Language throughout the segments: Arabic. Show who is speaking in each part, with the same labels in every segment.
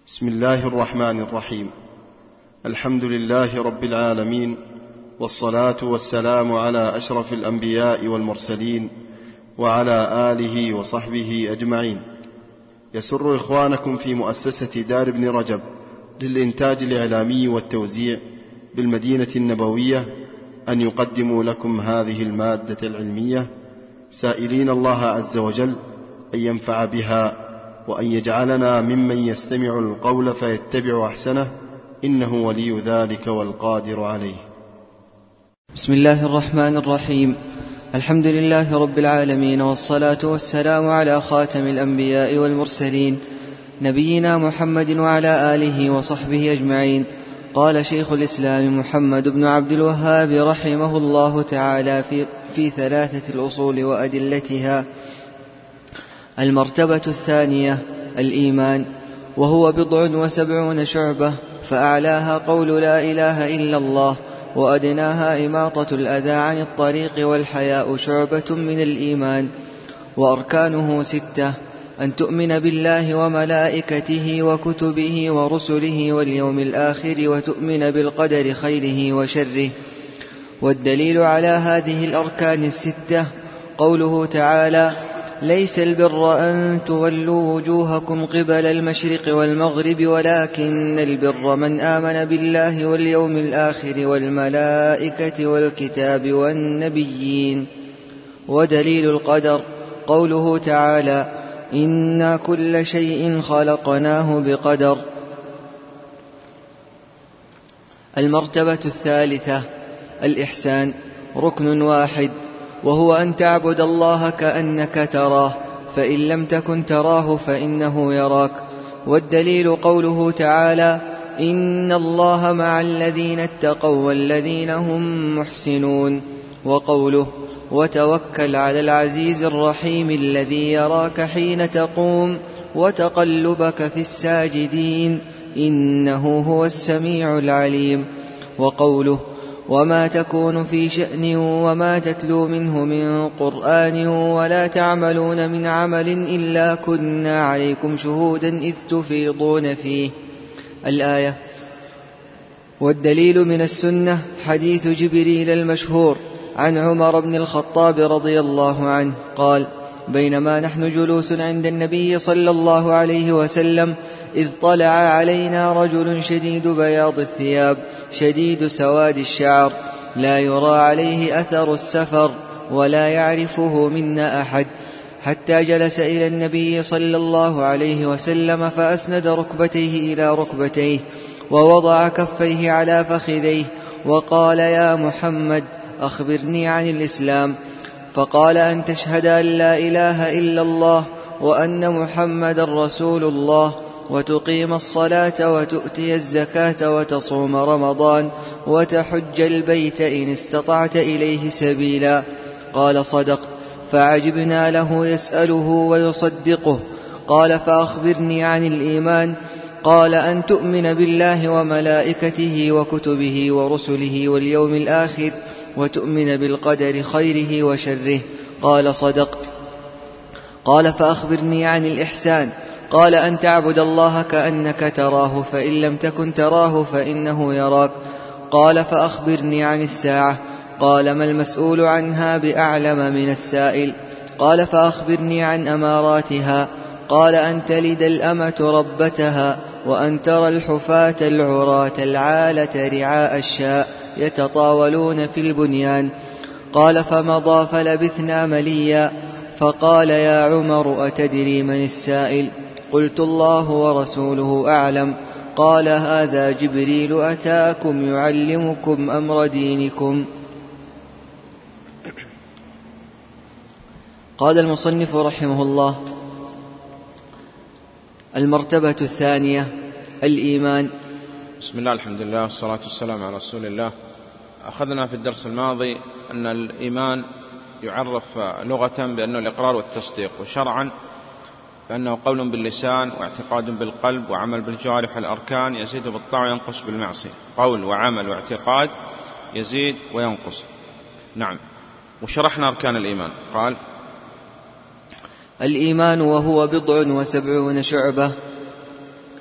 Speaker 1: بسم الله الرحمن الرحيم. الحمد لله رب العالمين، والصلاة والسلام على أشرف الأنبياء والمرسلين وعلى آله وصحبه أجمعين. يسر إخوانكم في مؤسسة دار ابن رجب للإنتاج الإعلامي والتوزيع بالمدينة النبوية أن يقدموا لكم هذه المادة العلمية، سائلين الله عز وجل أن ينفع بها وأن يجعلنا ممن يستمع القول فيتبع أحسنه، إنه ولي ذلك والقادر عليه.
Speaker 2: بسم الله الرحمن الرحيم. الحمد لله رب العالمين، والصلاة والسلام على خاتم الأنبياء والمرسلين نبينا محمد وعلى آله وصحبه أجمعين. قال شيخ الإسلام محمد بن عبد الوهاب رحمه الله تعالى في ثلاثة الأصول وأدلتها: المرتبة الثانية الإيمان، وهو 70 شعبة، فأعلاها قول لا إله إلا الله، وأدناها إماطة الأذى عن الطريق، والحياء شعبة من الإيمان. وأركانه 6: أن تؤمن بالله وملائكته وكتبه ورسله واليوم الآخر، وتؤمن بالقدر خيره وشره. والدليل على هذه الأركان 6 قوله تعالى: ليس البر أن تولوا وجوهكم قبل المشرق والمغرب، ولكن البر من آمن بالله واليوم الآخر والملائكة والكتاب والنبيين. ودليل القدر قوله تعالى: إنا كل شيء خلقناه بقدر. المرتبة الثالثة الإحسان، ركن واحد، وهو أن تعبد الله كأنك تراه، فإن لم تكن تراه فإنه يراك. والدليل قوله تعالى: إن الله مع الذين اتقوا والذين هم محسنون. وقوله: وتوكل على العزيز الرحيم الذي يراك حين تقوم وتقلبك في الساجدين إنه هو السميع العليم. وقوله: وما تكون في شأن وما تتلو منه من قرآن ولا تعملون من عمل إلا كنا عليكم شهودا إذ تفيضون فيه. الآية. والدليل من السنة حديث جبريل المشهور عن عمر بن الخطاب رضي الله عنه قال: بينما نحن جلوس عند النبي صلى الله عليه وسلم إذ طلع علينا رجل شديد بياض الثياب شديد سواد الشعر، لا يرى عليه أثر السفر ولا يعرفه منا أحد، حتى جلس إلى النبي صلى الله عليه وسلم فأسند ركبتيه إلى ركبتيه ووضع كفيه على فخذيه وقال: يا محمد أخبرني عن الإسلام. فقال: أن تشهد أن لا إله إلا الله وأن محمد رسول الله، وتقيم الصلاة وتؤتي الزكاة وتصوم رمضان وتحج البيت إن استطعت إليه سبيلا. قال: صدقت. فعجبنا له يسأله ويصدقه. قال: فأخبرني عن الإيمان. قال: أن تؤمن بالله وملائكته وكتبه ورسله واليوم الآخر، وتؤمن بالقدر خيره وشره. قال: صدقت. قال: فأخبرني عن الإحسان. قال: أن تعبد الله كأنك تراه، فإن لم تكن تراه فإنه يراك. قال: فأخبرني عن الساعة. قال: ما المسؤول عنها بأعلم من السائل. قال: فأخبرني عن أماراتها. قال: أن تلد الأمة ربتها، وأن ترى الحفاة العراة العالة رعاء الشاء يتطاولون في البنيان. قال: فمضى فلبثنا مليا. فقال: يا عمر أتدري من السائل؟ قلت: الله ورسوله أعلم. قال: هذا جبريل أتاكم يعلمكم أمر دينكم. قال المصنف رحمه الله: المرتبة الثانية الإيمان.
Speaker 3: بسم الله، الحمد لله، والصلاة والسلام على رسول الله. أخذنا في الدرس الماضي أن الإيمان يعرف لغة بأنه الإقرار والتصديق، وشرعا بأنه قول باللسان واعتقاد بالقلب وعمل بالجوارح والأركان، يزيد بالطاعة وينقص بالمعصية. قول وعمل واعتقاد يزيد وينقص. نعم. وشرحنا أركان الإيمان. قال:
Speaker 2: الإيمان وهو 70 شعبة،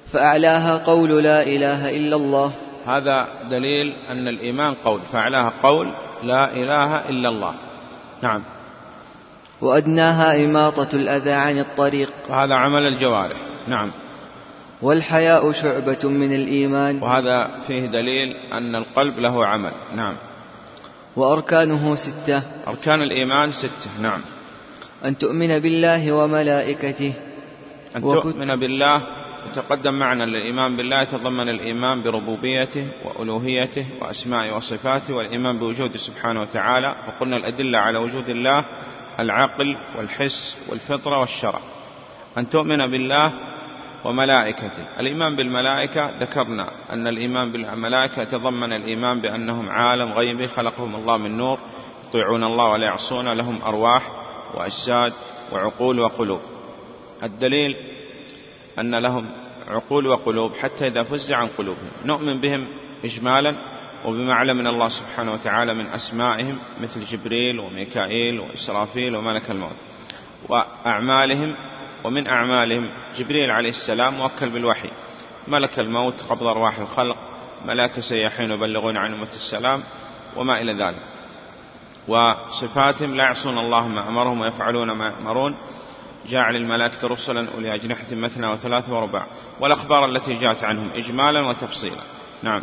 Speaker 2: فأعلاها قول لا إله إلا الله.
Speaker 3: هذا دليل أن الإيمان قول، فأعلاها قول لا إله إلا الله. نعم.
Speaker 2: وأدناها إماطة الأذى عن الطريق،
Speaker 3: وهذا عمل الجوارح. نعم.
Speaker 2: والحياء شعبة من الإيمان،
Speaker 3: وهذا فيه دليل أن القلب له عمل. نعم.
Speaker 2: وأركانه 6.
Speaker 3: أركان الإيمان 6. نعم.
Speaker 2: أن تؤمن بالله وملائكته.
Speaker 3: أن تؤمن بالله يتقدم معنا الإيمان بالله يتضمن الإيمان بربوبيته وألوهيته وأسمائه وصفاته، والإيمان بوجوده سبحانه وتعالى. وقلنا الأدلة على وجود الله العقل والحس والفطرة والشرع. أن تؤمن بالله وملائكته. الإيمان بالملائكة ذكرنا أن الإيمان بالملائكة يتضمن الإيمان بأنهم عالم غيبي خلقهم الله من نور، يطيعون الله ولا يعصون، لهم أرواح وأجساد وعقول وقلوب. الدليل أن لهم عقول وقلوب حتى إذا فزع عن قلوبهم نؤمن بهم إجمالا وبما علم من الله سبحانه وتعالى من أسمائهم مثل جبريل وميكائيل وإسرافيل وملك الموت، وأعمالهم. ومن أعمالهم جبريل عليه السلام موكل بالوحي، ملك الموت قبض أرواح الخلق، ملائكة سياحين يبلغون عن أمة السلام وما إلى ذلك. وصفاتهم لا يعصون الله ما أمرهم ويفعلون ما يأمرون، جاعل الملائكة رسلا أولي أجنحة مثنى وثلاث ورباع. والأخبار التي جاءت عنهم إجمالا وتفصيلا. نعم.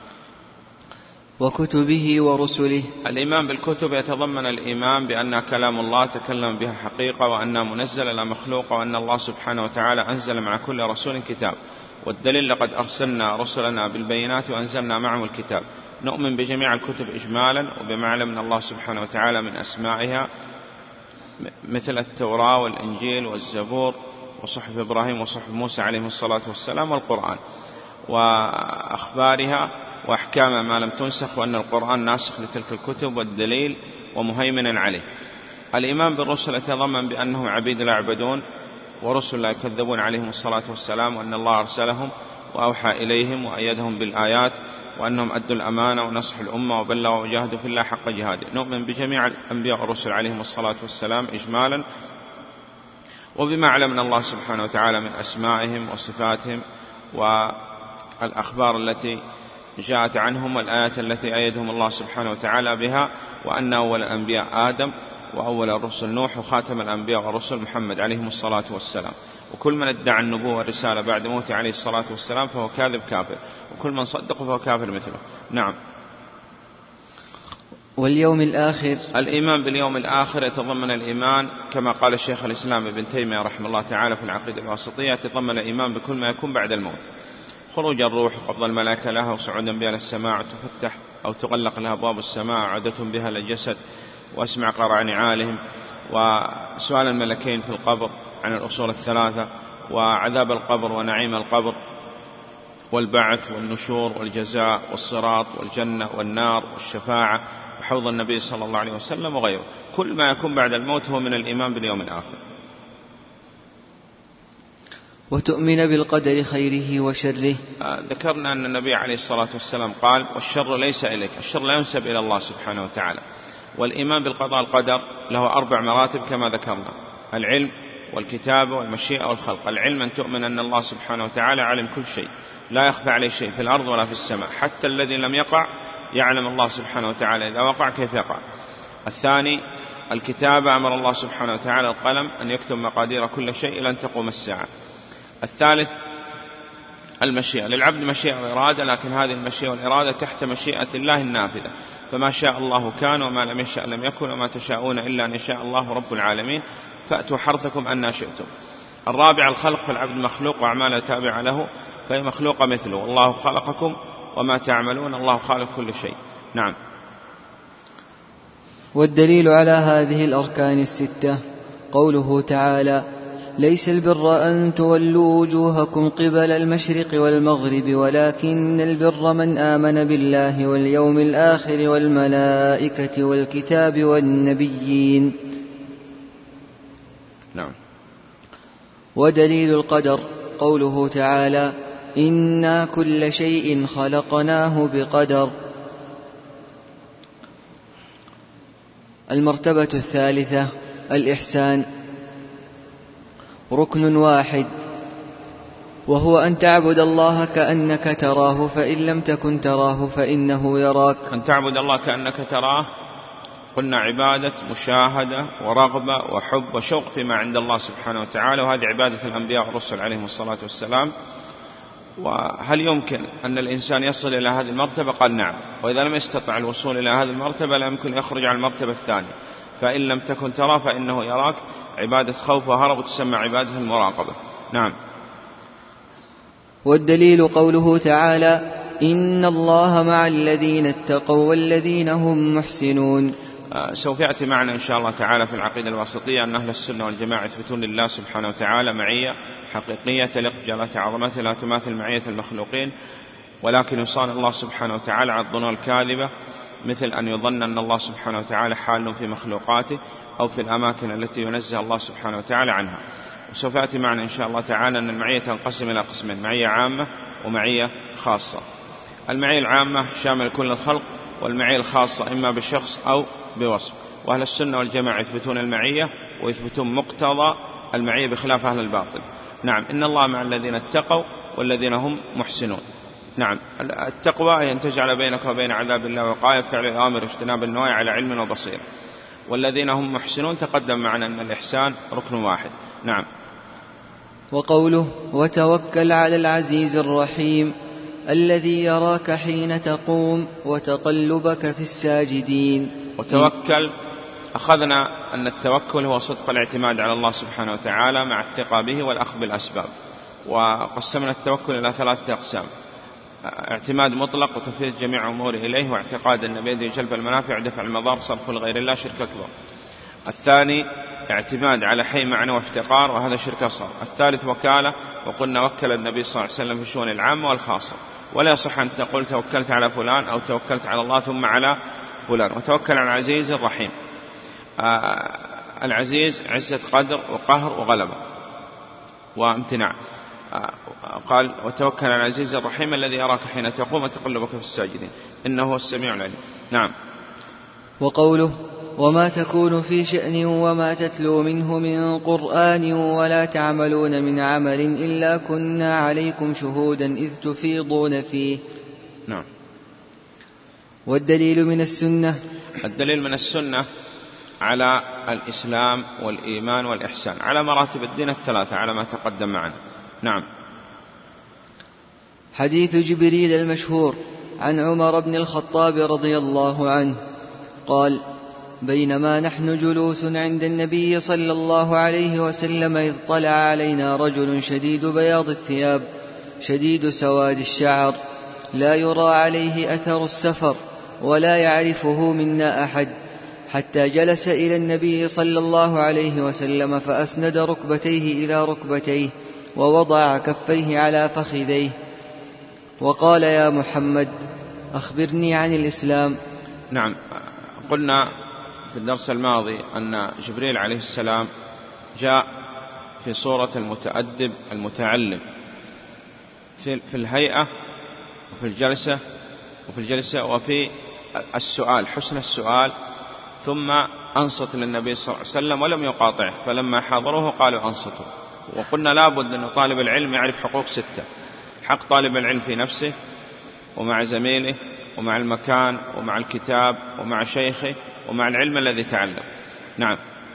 Speaker 2: وكتبه ورسله.
Speaker 3: الإيمان بالكتب يتضمن الإيمان بأن كلام الله تكلم بها حقيقة، وأنها منزلة لا مخلوقة، وأن الله سبحانه وتعالى أنزل مع كل رسول كتاب. والدليل لقد أرسلنا رسلنا بالبينات وأنزلنا معهم الكتاب. نؤمن بجميع الكتب إجمالا وبما علم من الله سبحانه وتعالى من أسمائها مثل التوراة والإنجيل والزبور وصحف إبراهيم وصحف موسى عليه الصلاة والسلام والقرآن، وأخبارها وأحكام ما لم تنسخ، وأن القرآن ناسخ لتلك الكتب والدليل ومهيمن عليه. الإيمان بالرسل يتضمن بأنهم عبيد لا يعبدون ورسل لا يكذبون عليهم الصلاة والسلام، وأن الله أرسلهم وأوحى إليهم وأيدهم بالآيات، وأنهم أدوا الأمانة ونصحوا الأمة وبلغوا وجاهدوا في الله حق جهاده. نؤمن بجميع الأنبياء والرسل عليهم الصلاة والسلام إجمالا وبما علم من الله سبحانه وتعالى من أسمائهم وصفاتهم والأخبار التي جاءت عنهم والآيات التي أيدهم الله سبحانه وتعالى بها، وأن أول الأنبياء آدم وأول الرسل نوح وخاتم الأنبياء والرسل محمد عليهم الصلاة والسلام. وكل من ادعى النبوة والرسالة بعد موته عليه الصلاة والسلام فهو كاذب كافر، وكل من صدقه فهو كافر مثله. نعم.
Speaker 2: واليوم الآخر.
Speaker 3: الإيمان باليوم الآخر يتضمن الإيمان كما قال الشيخ الإسلام ابن تيمية رحمه الله تعالى في العقيدة الواسطية، يتضمن الإيمان بكل ما يكون بعد الموت، خروج الروح وقبض الملائكة لها وصعودا بها للسماء، تفتح أو تغلق لها أبواب السماء، عودة بها للجسد، واسمع قرع نعالهم، وسؤال الملكين في القبر عن الأصول الثلاثة، وعذاب القبر ونعيم القبر، والبعث والنشور والجزاء والصراط والجنة والنار والشفاعة وحوض النبي صلى الله عليه وسلم وغيره. كل ما يكون بعد الموت هو من الإيمان باليوم الآخر.
Speaker 2: وتؤمن بالقدر خيره وشره.
Speaker 3: ذكرنا أن النبي عليه الصلاة والسلام قال: والشر ليس إليك، الشر لا ينسب إلى الله سبحانه وتعالى. والإيمان بالقضاء القدر له 4 مراتب كما ذكرنا: العلم والكتابة والمشيئة والخلق. العلم أن تؤمن أن الله سبحانه وتعالى علم كل شيء، لا يخفى عليه شيء في الأرض ولا في السماء، حتى الذي لم يقع يعلم الله سبحانه وتعالى إذا وقع كيف يقع. الثاني الكتابة، أمر الله سبحانه وتعالى القلم أن يكتب مقادير كل شيء إلى أن تقوم الساعة. الثالث المشيئة، للعبد مشيئة وإرادة، لكن هذه المشيئة والإرادة تحت مشيئة الله النافذة، فما شاء الله كان وما لم يشاء لم يكن وما تشاءون إلا أن يشاء الله رب العالمين، فأتوا حرثكم أن شئتم. الرابع الخلق، فالعبد مخلوق وأعماله تابعة له، فهي مخلوقة مثله، والله خلقكم وما تعملون، الله خالق كل شيء. نعم.
Speaker 2: والدليل على هذه الأركان 6 قوله تعالى: ليس البر أن تولوا وجوهكم قبل المشرق والمغرب ولكن البر من آمن بالله واليوم الآخر والملائكة والكتاب والنبيين.
Speaker 3: نعم.
Speaker 2: ودليل القدر قوله تعالى: إنا كل شيء خلقناه بقدر. المرتبة 3 الإحسان، ركن واحد وهو أن تعبد الله كأنك تراه فإن لم تكن تراه فإنه يراك.
Speaker 3: أن تعبد الله كأنك تراه، قلنا عبادة مشاهدة ورغبة وحب وشوق فيما عند الله سبحانه وتعالى، وهذه عبادة الأنبياء والرسل عليهم الصلاة والسلام. وهل يمكن أن الإنسان يصل إلى هذه المرتبة؟ قال نعم، وإذا لم يستطع الوصول إلى هذه المرتبة لا يمكن يخرج عن المرتبة الثانية، فإن لم تكن ترى فإنه يراك، عبادة خوف وهرب وتسمى عبادة المراقبة. نعم.
Speaker 2: والدليل قوله تعالى إن الله مع الذين اتقوا والذين هم محسنون.
Speaker 3: سوف يأتي معنا إن شاء الله تعالى في العقيدة الواسطية أن أهل السنة والجماعة يثبتون لله سبحانه وتعالى معية حقيقية تليق بجلالة عظمته لا تماثل معية المخلوقين، ولكن يصان الله سبحانه وتعالى على الظنون الكاذبة، مثل أن يظن أن الله سبحانه وتعالى حال في مخلوقاته أو في الأماكن التي ينزه الله سبحانه وتعالى عنها. وسوف يأتي معنا إن شاء الله تعالى أن المعية تنقسم إلى قسمين: معية عامة ومعية خاصة. المعية العامة شامل كل الخلق، والمعية الخاصة إما بشخص أو بوصف. وأهل السنة والجماعة يثبتون المعية ويثبتون مقتضى المعية بخلاف أهل الباطل. نعم، إن الله مع الذين اتقوا والذين هم محسنون. نعم، التقوى هي أن تجعل بينك وبين عذاب الله وقاية، فعل الأوامر واجتناب النواهي على علم وبصيرة. والذين هم محسنون تقدم معنا أن الإحسان ركن واحد. نعم.
Speaker 2: وقوله وتوكل على العزيز الرحيم الذي يراك حين تقوم وتقلبك في الساجدين.
Speaker 3: وتوكل، أخذنا أن التوكل هو صدق الاعتماد على الله سبحانه وتعالى مع الثقة به والأخذ بالأسباب. وقسمنا التوكل إلى 3 أقسام: اعتماد مطلق وتفويض جميع أمور إليه، واعتقاد أن بيده جلب المنافع ودفع المضار، صرف لغير الله، شرك أكبر. الثاني اعتماد على حي معنى وافتقار، وهذا شرك أصغر. الثالث وكالة، وقلنا وكل النبي صلى الله عليه وسلم في الشؤون العامة والخاصة، ولا يصح أن تقول توكلت على فلان أو توكلت على الله ثم على فلان. وتوكل على العزيز الرحيم. العزيز عزة قدر وقهر وغلبة وامتناع. قال وتوكل على العزيز الرحيم الذي يراك حين تقوم وتقلبك في الساجدين إنه هو السميع العليم. نعم.
Speaker 2: وقوله وما تكون في شأن وما تتلو منه من قرآن ولا تعملون من عمل إلا كنا عليكم شهودا إذ تفيضون فيه.
Speaker 3: نعم.
Speaker 2: والدليل من السنة،
Speaker 3: الدليل من السنة على الإسلام والإيمان والإحسان على مراتب الدين 3 على ما تقدم معنا. نعم.
Speaker 2: حديث جبريل المشهور عن عمر بن الخطاب رضي الله عنه قال بينما نحن جلوس عند النبي صلى الله عليه وسلم إذ طلع علينا رجل شديد بياض الثياب شديد سواد الشعر لا يرى عليه أثر السفر ولا يعرفه منا أحد، حتى جلس إلى النبي صلى الله عليه وسلم فأسند ركبتيه إلى ركبتيه ووضع كفيه على فخذيه وقال يا محمد أخبرني عن الإسلام.
Speaker 3: نعم. قلنا في الدرس الماضي أن جبريل عليه السلام جاء في صورة المتأدب المتعلم في الهيئة وفي الجلسة وفي السؤال، حسن السؤال، ثم أنصت للنبي صلى الله عليه وسلم ولم يقاطعه، فلما حاضروه قالوا أنصتوا. وقلنا لابد أن طالب العلم يعرف حقوق 6: حق طالب العلم في نفسه ومع زميله ومع المكان ومع الكتاب ومع شيخه ومع العلم الذي تعلم. نعم.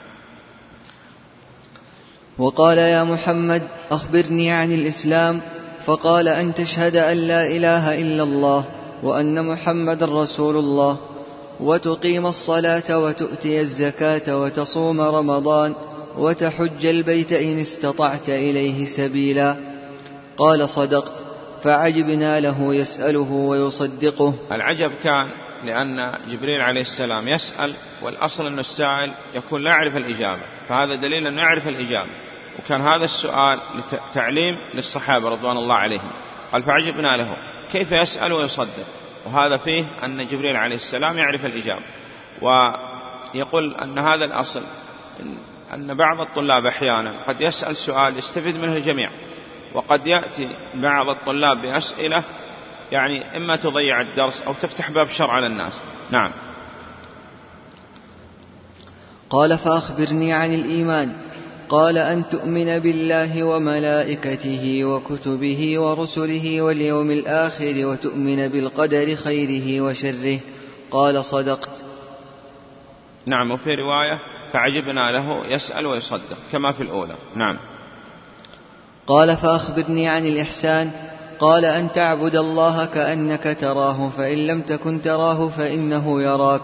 Speaker 2: وقال يا محمد أخبرني عن الإسلام، فقال أن تشهد أن لا إله إلا الله وأن محمد رسول الله وتقيم الصلاة وتؤتي الزكاة وتصوم رمضان وتحج البيت إن استطعت إليه سبيلا. قال صدقت، فعجبنا له يسأله ويصدقه.
Speaker 3: العجب كان لأن جبريل عليه السلام يسأل، والأصل أن السائل يكون لا يعرف الإجابة، فهذا دليل أنه يعرف الإجابة، وكان هذا السؤال تعليم للصحابة رضوان الله عليهم. قال فعجبنا له كيف يسأل ويصدق، وهذا فيه أن جبريل عليه السلام يعرف الإجابة. ويقول أن هذا الأصل أن بعض الطلاب أحيانا قد يسأل سؤال يستفيد منه الجميع، وقد يأتي بعض الطلاب بأسئلة يعني إما تضيع الدرس أو تفتح باب شر على الناس. نعم.
Speaker 2: قال فأخبرني عن الإيمان، قال أن تؤمن بالله وملائكته وكتبه ورسله واليوم الآخر وتؤمن بالقدر خيره وشره. قال صدقت.
Speaker 3: نعم. وفي رواية فعجبنا له يسأل ويصدق كما في الأولى. نعم.
Speaker 2: قال فأخبرني عن الإحسان. قال أن تعبد الله كأنك تراه فإن لم تكن تراه فإنه يراك.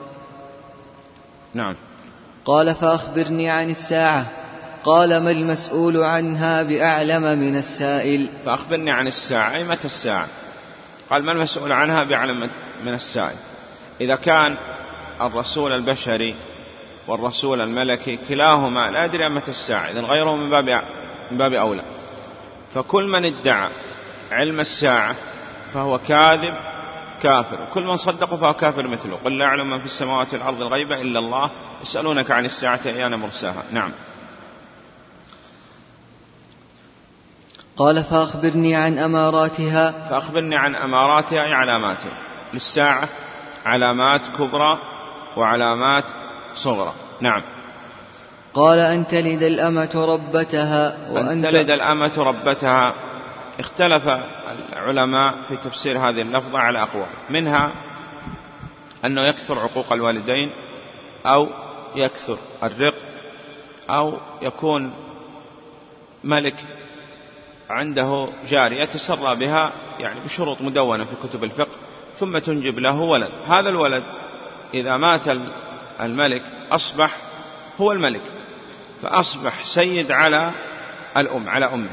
Speaker 3: نعم.
Speaker 2: قال فأخبرني عن الساعة. قال ما المسؤول عنها بأعلم من السائل.
Speaker 3: فأخبرني عن الساعة أي متى الساعة؟ قال ما المسؤول عنها بأعلم من السائل. إذا كان الرسول البشري والرسول الملكي كلاهما لا يدري متى الساعة، إذن غيره من باب أولى. فكل من ادعى علم الساعة فهو كاذب كافر، وكل من صدقه فهو كافر مثله. قل لا يعلم من في السماوات والأرض الغيب إلا الله يسألونك عن الساعة أيان مرساها. نعم.
Speaker 2: قال فأخبرني عن أماراتها.
Speaker 3: فأخبرني عن أماراتها أي علاماتها. للساعة علامات كبرى وعلامات صغرى. نعم.
Speaker 2: قال أن تلد الأمة ربتها.
Speaker 3: أن تلد الأمة ربتها. اختلف العلماء في تفسير هذه اللفظة على أقوال، منها أنه يكثر عقوق الوالدين، أو يكثر الرق، أو يكون ملك عنده جارية يتسرى بها يعني بشروط مدونة في كتب الفقه، ثم تنجب له ولد. هذا الولد إذا مات الملك أصبح هو الملك، فأصبح سيد على على أمه.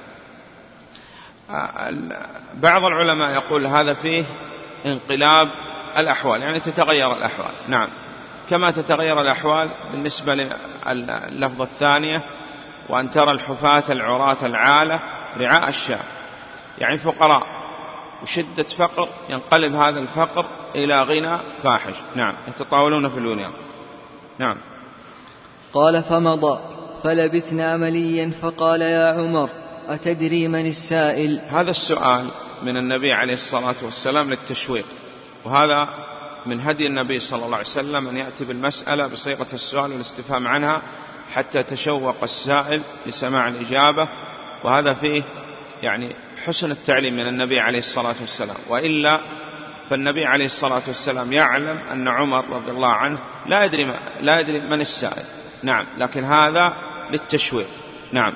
Speaker 3: بعض العلماء يقول هذا فيه انقلاب الأحوال، يعني تتغير الأحوال. نعم. كما تتغير الأحوال بالنسبة لللفظة الثانية وأن ترى الحفاة العراة العالة رعاء الشاة، يعني فقراء وشدة فقر ينقلب هذا الفقر إلى غنى فاحش. نعم. يتطاولون في البنيان. نعم.
Speaker 2: قال فمضى فلبثنا مليا فقال يا عمر أتدري من السائل؟
Speaker 3: هذا السؤال من النبي عليه الصلاة والسلام للتشويق، وهذا من هدي النبي صلى الله عليه وسلم أن يأتي بالمسألة بصيغة السؤال والاستفهام عنها حتى تشوق السائل لسماع الإجابة، وهذا فيه يعني حسن التعليم من النبي عليه الصلاة والسلام. وإلا فالنبي عليه الصلاة والسلام يعلم أن عمر رضي الله عنه لا يدري من السائل. نعم. لكن هذا للتشويق. نعم.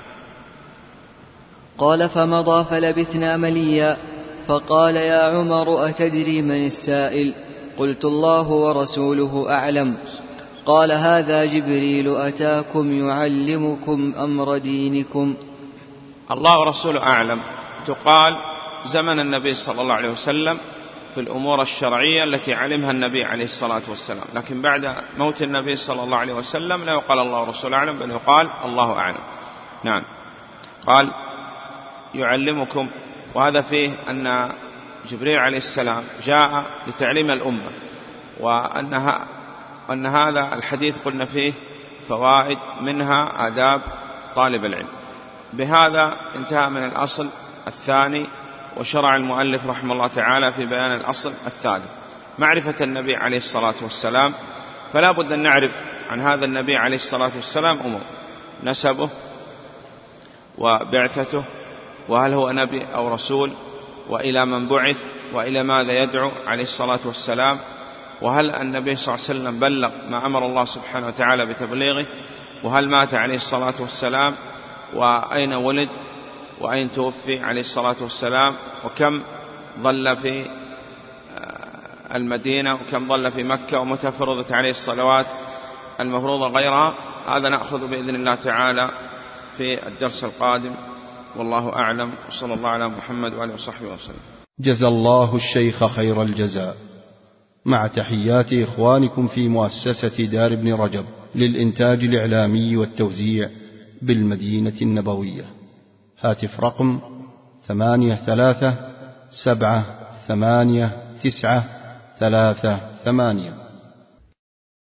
Speaker 2: قال فمضى فلبثنا مليا فقال يا عمر أتدري من السائل؟ قلت الله ورسوله أعلم. قال هذا جبريل أتاكم يعلمكم أمر دينكم.
Speaker 3: الله ورسوله أعلم تقال زمن النبي صلى الله عليه وسلم في الأمور الشرعية التي علمها النبي عليه الصلاة والسلام، لكن بعد موت النبي صلى الله عليه وسلم لا يقال الله ورسوله أعلم، بل يقال الله أعلم. نعم. قال يعلمكم، وهذا فيه أن جبريل عليه السلام جاء لتعليم الأمة، وأن هذا الحديث قلنا فيه فوائد، منها آداب طالب العلم. بهذا انتهى من الأصل الثاني، وشرع المؤلف رحمه الله تعالى في بيان الأصل الثالث، معرفة النبي عليه الصلاة والسلام. فلا بد أن نعرف عن هذا النبي عليه الصلاة والسلام أمور: نسبه، وبعثته، وهل هو نبي أو رسول، وإلى من بعث، وإلى ماذا يدعو عليه الصلاة والسلام، وهل النبي صلى الله عليه وسلم بلغ ما أمر الله سبحانه وتعالى بتبليغه، وهل مات عليه الصلاة والسلام، وأين ولد، وأين توفي عليه الصلاة والسلام، وكم ظل في المدينة، وكم ظل في مكة، ومتى فرضت عليه الصلوات المفروضة غيرها. هذا نأخذ بإذن الله تعالى في الدرس القادم، والله أعلم، وصلى الله على محمد وآله وصحبه وسلم.
Speaker 1: جزى الله الشيخ خير الجزاء، مع تحيات إخوانكم في مؤسسة دار ابن رجب للإنتاج الإعلامي والتوزيع بالمدينة النبوية. هاتف رقم 83 7 8 9 3 8.